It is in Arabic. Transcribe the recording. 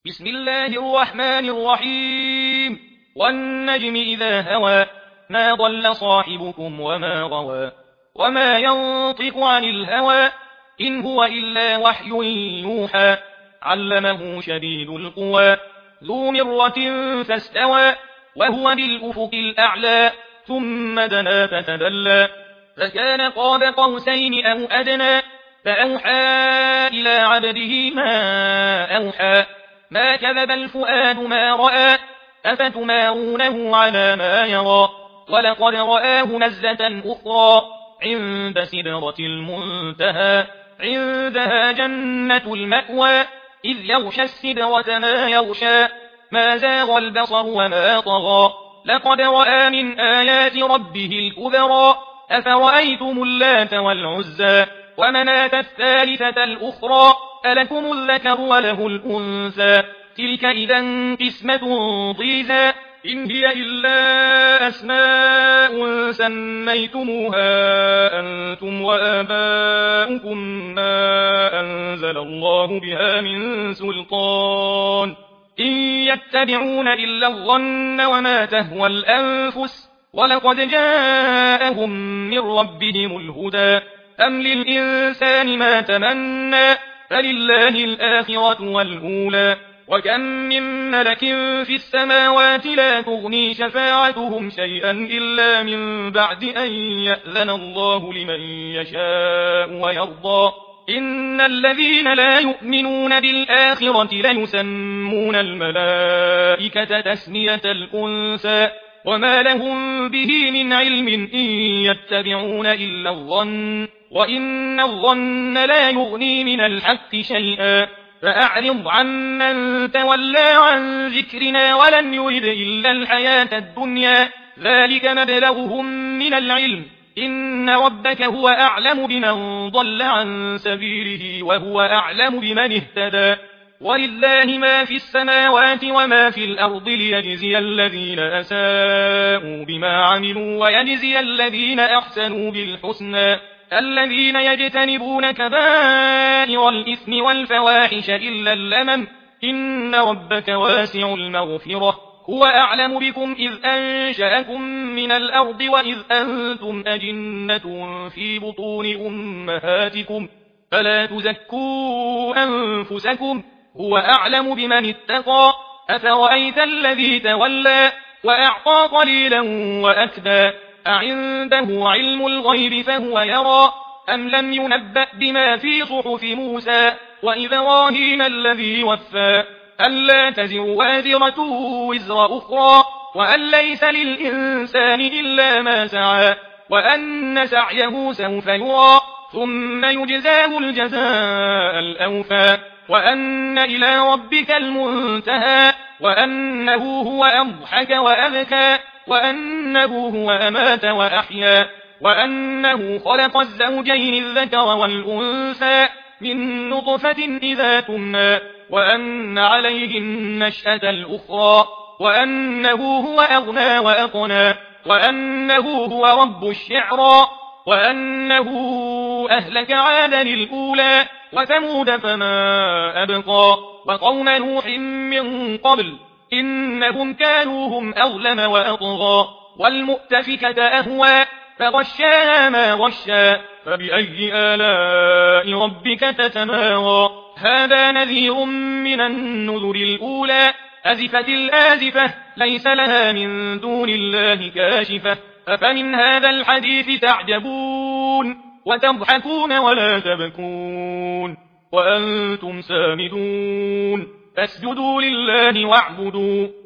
بسم الله الرحمن الرحيم والنجم إذا هوى ما ضل صاحبكم وما غوى وما ينطق عن الهوى إن هو إلا وحي يوحى علمه شديد القوى ذو مرة فاستوى وهو بالأفق الأعلى ثم دنا فتدلى فكان قاب قوسين أو أدنى فأوحى إلى عبده ما أوحى ما كذب الفؤاد ما رأى أفتمارونه على ما يرى ولقد رآه نزلة أخرى عند سدرة المنتهى عندها جنة المأوى إذ يغشى السدرة ما يغشى ما زاغ البصر وما طغى لقد رأى من آيات ربه الكبرى أفرأيتم اللات والعزى ومناة الثالثة الأخرى ألكم الذكر وله الأنثى تلك إذا قسمة ضيزى إن هي إلا أسماء سميتموها أنتم وآباؤكم ما أنزل الله بها من سلطان إن يتبعون إلا الظن وما تهوى الأنفس ولقد جاءهم من ربهم الهدى أم للإنسان ما تمنى فلله الآخرة والأولى وكم من ملك في السماوات لا تغني شفاعتهم شيئا إلا من بعد أن يأذن الله لمن يشاء ويرضى إن الذين لا يؤمنون بالآخرة ليسمون الملائكة تسمية الأنثى وما لهم به من علم إن يتبعون إلا الظن وإن الظن لا يغني من الحق شيئا فأعرض عمن تولى عن ذكرنا ولم يرد إلا الحياة الدنيا ذلك مبلغهم من العلم إن ربك هو أعلم بمن ضل عن سبيله وهو أعلم بمن اهتدى ولله ما في السماوات وما في الأرض ليجزي الذين أساءوا بما عملوا ويجزي الذين أحسنوا بالحسنى الذين يجتنبون كبائر الإثم والفواحش إلا اللمم إن ربك واسع المغفرة هو أعلم بكم إذ أنشأكم من الأرض وإذ أنتم أجنة في بطون أمهاتكم فلا تزكوا أنفسكم هو أعلم بمن اتقى أفرأيت الذي تولى وأعطى قليلا وأكدى أعنده علم الغيب فهو يرى أم لم ينبأ بما في صحف موسى وإبراهيم الذي وفى ألا تزر وازرة وزر أخرى وأن ليس للإنسان إلا ما سعى وأن سعيه سوف يرى ثم يجزاه الجزاء الأوفى وأن إلى ربك المنتهى وأنه هو أضحك وأبكى وأنه هو أمات وأحيا وأنه خلق الزوجين الذكر والأنثى من نطفة إذا تمنى وأن عليه النشأة الأخرى وأنه هو أغنى وأقنى وأنه هو رب الشعرى وأنه أهلك عادا الأولى وثمود فما أبقى وقوم نوح من قبل إنهم كانوا هم أظلم وأطغى والمؤتفكة أهوى فغشاها ما غشا فبأي آلاء ربك تتمارى هذا نذير من النذر الأولى أزفت الآزفة ليس لها من دون الله كاشفة أفمن هذا الحديث تعجبون وتضحكون ولا تبكون وأنتم سامدون فاسجدوا لله واعبدوا